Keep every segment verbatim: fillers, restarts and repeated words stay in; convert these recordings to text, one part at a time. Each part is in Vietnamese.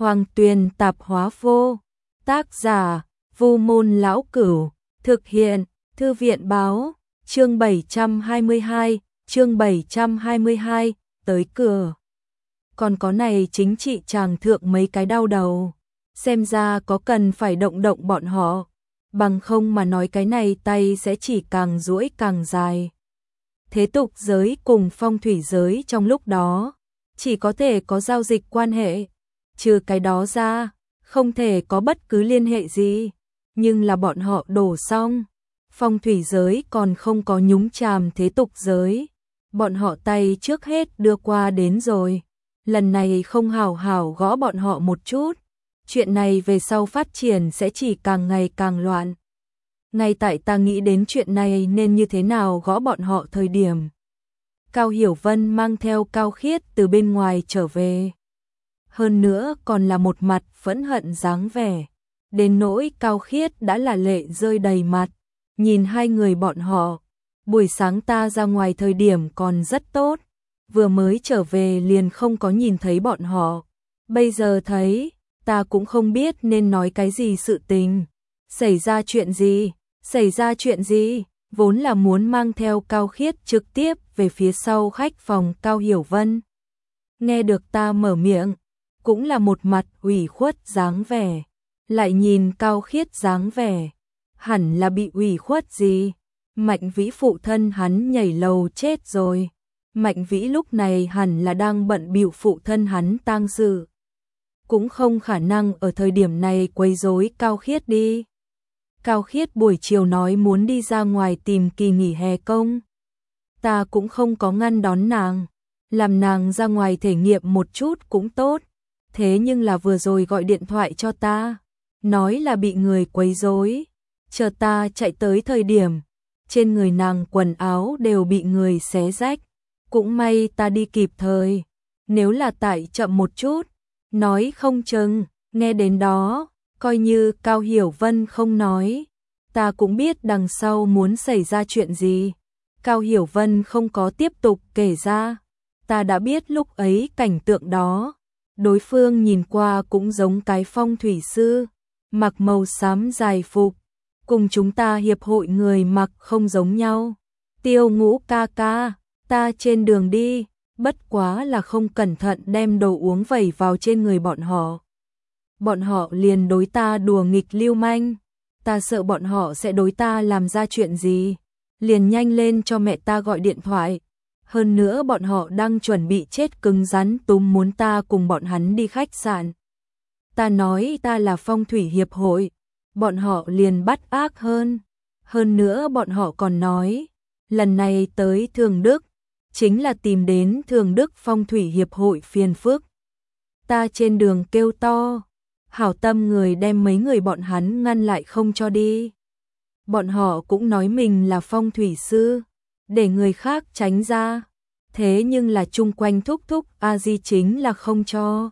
Hoàng Tuyền Tạp Hóa Vô. Tác giả: Vu Môn Lão Cửu. Thực hiện: Thư viện Báo. Chương bảy trăm hai mươi hai, chương bảy trăm hai mươi hai, tới cửa. Còn có này chính trị chàng thượng mấy cái đau đầu. Xem ra có cần phải động động bọn họ. Bằng không mà nói cái này tay sẽ chỉ càng duỗi càng dài. Thế tục giới cùng phong thủy giới trong lúc đó chỉ có thể có giao dịch quan hệ. Trừ cái đó ra, không thể có bất cứ liên hệ gì. Nhưng là bọn họ đổ xong. Phong thủy giới còn không có nhúng chàm thế tục giới. Bọn họ tay trước hết đưa qua đến rồi. Lần này không hảo hảo gõ bọn họ một chút. Chuyện này về sau phát triển sẽ chỉ càng ngày càng loạn. Ngay tại ta nghĩ đến chuyện này nên như thế nào gõ bọn họ thời điểm. Cao Hiểu Vân mang theo Cao Khiết từ bên ngoài trở về. Hơn nữa còn là một mặt phẫn hận dáng vẻ. Đến nỗi Cao Khiết đã là lệ rơi đầy mặt. Nhìn hai người bọn họ. Buổi sáng ta ra ngoài thời điểm còn rất tốt. Vừa mới trở về liền không có nhìn thấy bọn họ. Bây giờ thấy, ta cũng không biết nên nói cái gì sự tình. Xảy ra chuyện gì? Xảy ra chuyện gì? Vốn là muốn mang theo Cao Khiết trực tiếp về phía sau khách phòng Cao Hiểu Vân. Nghe được ta mở miệng, cũng là một mặt ủy khuất dáng vẻ. Lại nhìn Cao Khiết dáng vẻ, hẳn là bị ủy khuất gì? Mạnh Vĩ phụ thân hắn nhảy lầu chết rồi. Mạnh Vĩ lúc này hẳn là đang bận bịu phụ thân hắn tang sự. Cũng không khả năng ở thời điểm này quấy rối Cao Khiết đi. Cao Khiết buổi chiều nói muốn đi ra ngoài tìm kỳ nghỉ hè công. Ta cũng không có ngăn đón nàng. Làm nàng ra ngoài thể nghiệm một chút cũng tốt. Thế nhưng là vừa rồi gọi điện thoại cho ta. Nói là bị người quấy rối. Chờ ta chạy tới thời điểm. Trên người nàng quần áo đều bị người xé rách. Cũng may ta đi kịp thời. Nếu là tại chậm một chút. Nói không chừng. Nghe đến đó. Coi như Cao Hiểu Vân không nói. Ta cũng biết đằng sau muốn xảy ra chuyện gì. Cao Hiểu Vân không có tiếp tục kể ra. Ta đã biết lúc ấy cảnh tượng đó. Đối phương nhìn qua cũng giống cái phong thủy sư. Mặc màu xám dài phục. Cùng chúng ta hiệp hội người mặc không giống nhau. Tiêu Ngũ ca ca. Ta trên đường đi. Bất quá là không cẩn thận đem đồ uống vẩy vào trên người bọn họ. Bọn họ liền đối ta đùa nghịch lưu manh. Ta sợ bọn họ sẽ đối ta làm ra chuyện gì. Liền nhanh lên cho mẹ ta gọi điện thoại. Hơn nữa bọn họ đang chuẩn bị chết cứng rắn túm muốn ta cùng bọn hắn đi khách sạn. Ta nói ta là phong thủy hiệp hội. Bọn họ liền bắt ác hơn. Hơn nữa bọn họ còn nói. Lần này tới Thường Đức. Chính là tìm đến Thường Đức phong thủy hiệp hội phiền phức. Ta trên đường kêu to. Hảo tâm người đem mấy người bọn hắn ngăn lại không cho đi. Bọn họ cũng nói mình là phong thủy sư, để người khác tránh ra. Thế nhưng là chung quanh thúc thúc a di chính là không cho.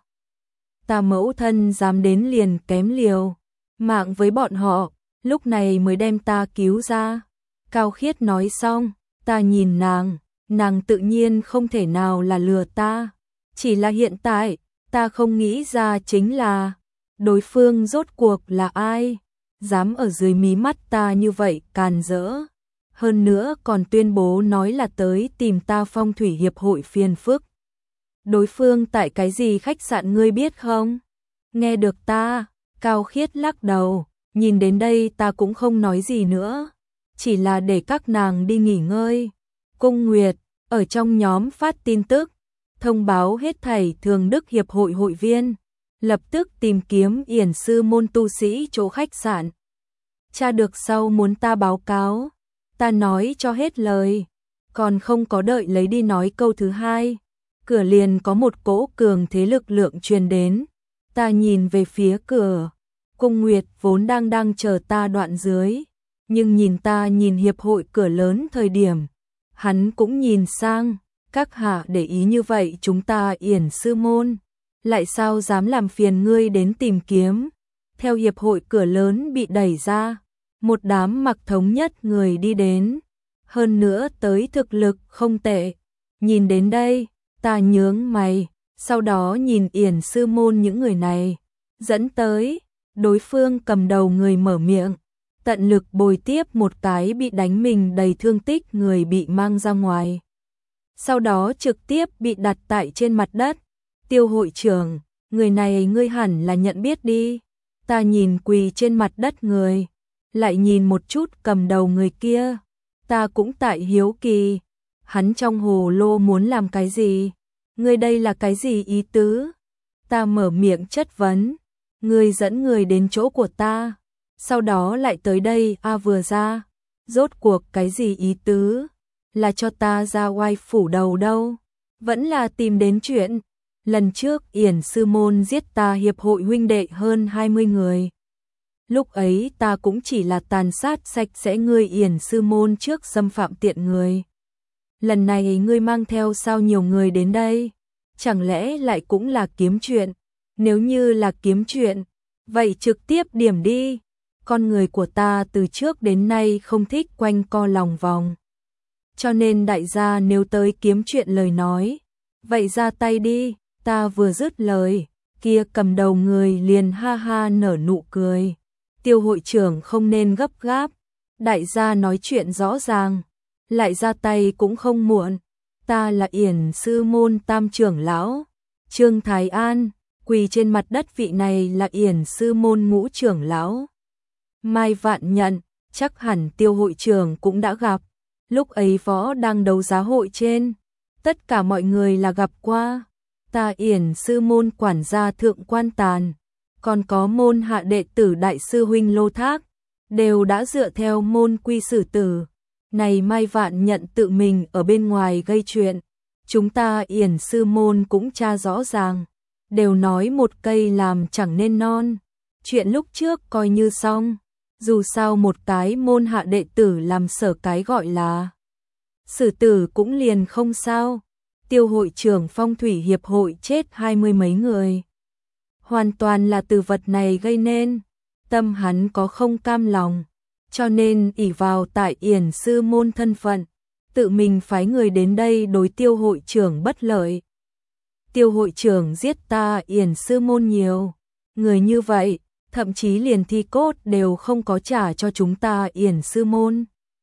Ta mẫu thân dám đến liền kém liều mạng với bọn họ, lúc này mới đem ta cứu ra. Cao Khiết nói xong, ta nhìn nàng, nàng tự nhiên không thể nào là lừa ta. Chỉ là hiện tại, ta không nghĩ ra chính là đối phương rốt cuộc là ai, dám ở dưới mí mắt ta như vậy càn rỡ. Hơn nữa còn tuyên bố nói là tới tìm ta phong thủy hiệp hội phiền phức. Đối phương tại cái gì khách sạn ngươi biết không? Nghe được ta, Cao Khiết lắc đầu, nhìn đến đây ta cũng không nói gì nữa. Chỉ là để các nàng đi nghỉ ngơi. Cung Nguyệt, ở trong nhóm phát tin tức, thông báo hết thảy Thường Đức hiệp hội hội viên. Lập tức tìm kiếm yển sư môn tu sĩ chỗ khách sạn. Tra được sau muốn ta báo cáo. Ta nói cho hết lời. Còn không có đợi lấy đi nói câu thứ hai. Cửa liền có một cỗ cường thế lực lượng truyền đến. Ta nhìn về phía cửa. Cung Nguyệt vốn đang đang chờ ta đoạn dưới. Nhưng nhìn ta nhìn hiệp hội cửa lớn thời điểm. Hắn cũng nhìn sang. Các hạ để ý như vậy chúng ta yển sư môn. Lại sao dám làm phiền ngươi đến tìm kiếm. Theo hiệp hội cửa lớn bị đẩy ra. Một đám mặc thống nhất người đi đến. Hơn nữa tới thực lực không tệ. Nhìn đến đây, ta nhướng mày. Sau đó nhìn Yển sư môn những người này, dẫn tới, đối phương cầm đầu người mở miệng, tận lực bồi tiếp một cái bị đánh mình đầy thương tích người bị mang ra ngoài. Sau đó trực tiếp bị đặt tại trên mặt đất. Tiêu hội trưởng, người này ngươi hẳn là nhận biết đi. Ta nhìn quỳ trên mặt đất người, lại nhìn một chút cầm đầu người kia. Ta cũng tại hiếu kỳ, hắn trong hồ lô muốn làm cái gì? Ngươi đây là cái gì ý tứ? Ta mở miệng chất vấn, ngươi dẫn người đến chỗ của ta, sau đó lại tới đây a à vừa ra, rốt cuộc cái gì ý tứ? Là cho ta ra oai phủ đầu đâu? Vẫn là tìm đến chuyện. Lần trước Yển sư môn giết ta hiệp hội huynh đệ hơn hai mươi người. Lúc ấy ta cũng chỉ là tàn sát sạch sẽ ngươi Yển sư môn trước xâm phạm tiện người. Lần này ngươi mang theo sao nhiều người đến đây? Chẳng lẽ lại cũng là kiếm chuyện? Nếu như là kiếm chuyện, vậy trực tiếp điểm đi. Con người của ta từ trước đến nay không thích quanh co lòng vòng. Cho nên đại gia nếu tới kiếm chuyện lời nói, vậy ra tay đi. Ta vừa dứt lời, kia cầm đầu người liền ha ha nở nụ cười. Tiêu hội trưởng không nên gấp gáp, đại gia nói chuyện rõ ràng, lại ra tay cũng không muộn. Ta là Yển sư môn tam trưởng lão, Trương Thái An, quỳ trên mặt đất vị này là Yển sư môn ngũ trưởng lão. Mai Vạn Nhận, chắc hẳn tiêu hội trưởng cũng đã gặp, lúc ấy võ đang đấu giá hội trên, tất cả mọi người là gặp qua. Ta Yển sư môn quản gia Thượng Quan Tàn, còn có môn hạ đệ tử đại sư huynh Lô Thác, đều đã dựa theo môn quy xử tử. Này Mai Vạn Nhận tự mình ở bên ngoài gây chuyện, chúng ta Yển sư môn cũng tra rõ ràng, đều nói một cây làm chẳng nên non. Chuyện lúc trước coi như xong, dù sao một cái môn hạ đệ tử làm sở cái gọi là xử tử cũng liền không sao. Tiêu hội trưởng phong thủy hiệp hội chết hai mươi mấy người. Hoàn toàn là từ vật này gây nên, tâm hắn có không cam lòng, cho nên ỷ vào tại Yển sư môn thân phận, tự mình phái người đến đây đối tiêu hội trưởng bất lợi. Tiêu hội trưởng giết ta Yển sư môn nhiều, người như vậy, thậm chí liền thi cốt đều không có trả cho chúng ta Yển sư môn.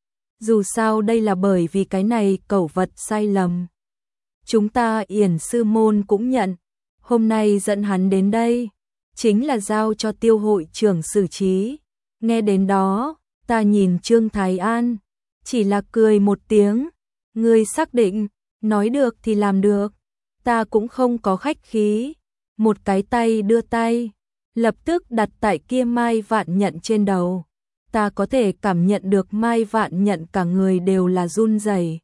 Dù sao đây là bởi vì cái này cẩu vật sai lầm. Chúng ta Yển sư môn cũng nhận, hôm nay dẫn hắn đến đây, chính là giao cho tiêu hội trưởng xử trí. Nghe đến đó, ta nhìn Trương Thái An, chỉ là cười một tiếng, ngươi xác định, nói được thì làm được, ta cũng không có khách khí, một cái tay đưa tay, lập tức đặt tại kia Mai Vạn Nhận trên đầu. Ta có thể cảm nhận được Mai Vạn Nhận cả người đều là run rẩy.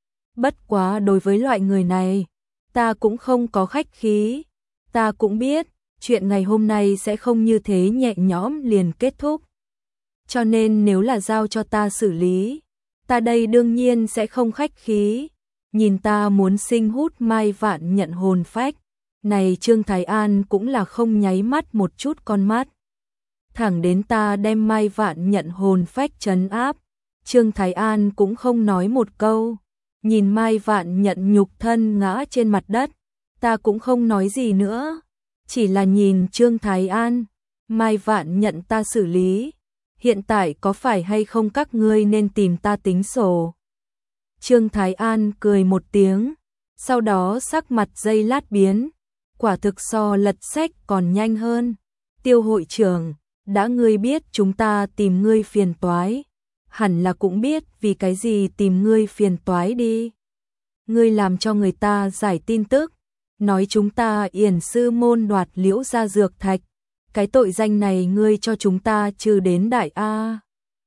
Bất quá đối với loại người này, ta cũng không có khách khí. Ta cũng biết, chuyện ngày hôm nay sẽ không như thế nhẹ nhõm liền kết thúc. Cho nên nếu là giao cho ta xử lý, ta đây đương nhiên sẽ không khách khí. Nhìn ta muốn sinh hút Mai Vạn Nhận hồn phách, này Trương Thái An cũng là không nháy mắt một chút con mắt. Thẳng đến ta đem Mai Vạn Nhận hồn phách trấn áp, Trương Thái An cũng không nói một câu. Nhìn Mai Vạn Nhận nhục thân ngã trên mặt đất, ta cũng không nói gì nữa, chỉ là nhìn Trương Thái An. Mai Vạn Nhận ta xử lý, hiện tại có phải hay không các ngươi nên tìm ta tính sổ? Trương Thái An cười một tiếng, sau đó sắc mặt giây lát biến, quả thực so lật sách còn nhanh hơn. Tiêu hội trưởng, đã ngươi biết chúng ta tìm ngươi phiền toái, hẳn là cũng biết vì cái gì tìm ngươi phiền toái đi. Ngươi làm cho người ta giải tin tức, nói chúng ta Yển sư môn đoạt Liễu gia dược thạch, cái tội danh này ngươi cho chúng ta trừ đến đại a.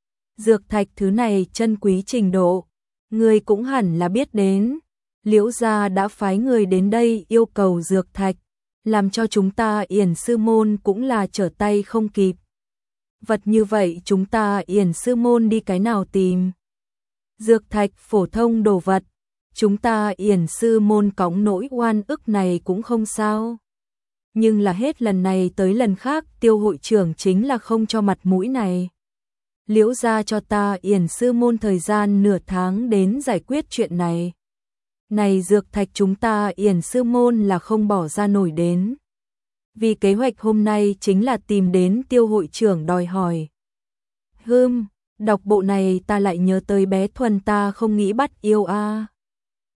Dược thạch thứ này chân quý trình độ, ngươi cũng hẳn là biết đến. Liễu gia đã phái người đến đây yêu cầu dược thạch, làm cho chúng ta Yển sư môn cũng là trở tay không kịp. Vật như vậy chúng ta Yển sư môn đi cái nào tìm? Dược thạch phổ thông đồ vật, chúng ta Yển sư môn cõng nỗi oan ức này cũng không sao. Nhưng là hết lần này tới lần khác tiêu hội trưởng chính là không cho mặt mũi này. Liễu gia cho ta Yển sư môn thời gian nửa tháng đến giải quyết chuyện này. Này dược thạch chúng ta Yển sư môn là không bỏ ra nổi đến. Vì kế hoạch hôm nay chính là tìm đến Tiêu hội trưởng đòi hỏi. Hưm, đọc bộ này ta lại nhớ tới bé Thuần ta không nghĩ bắt yêu a. À.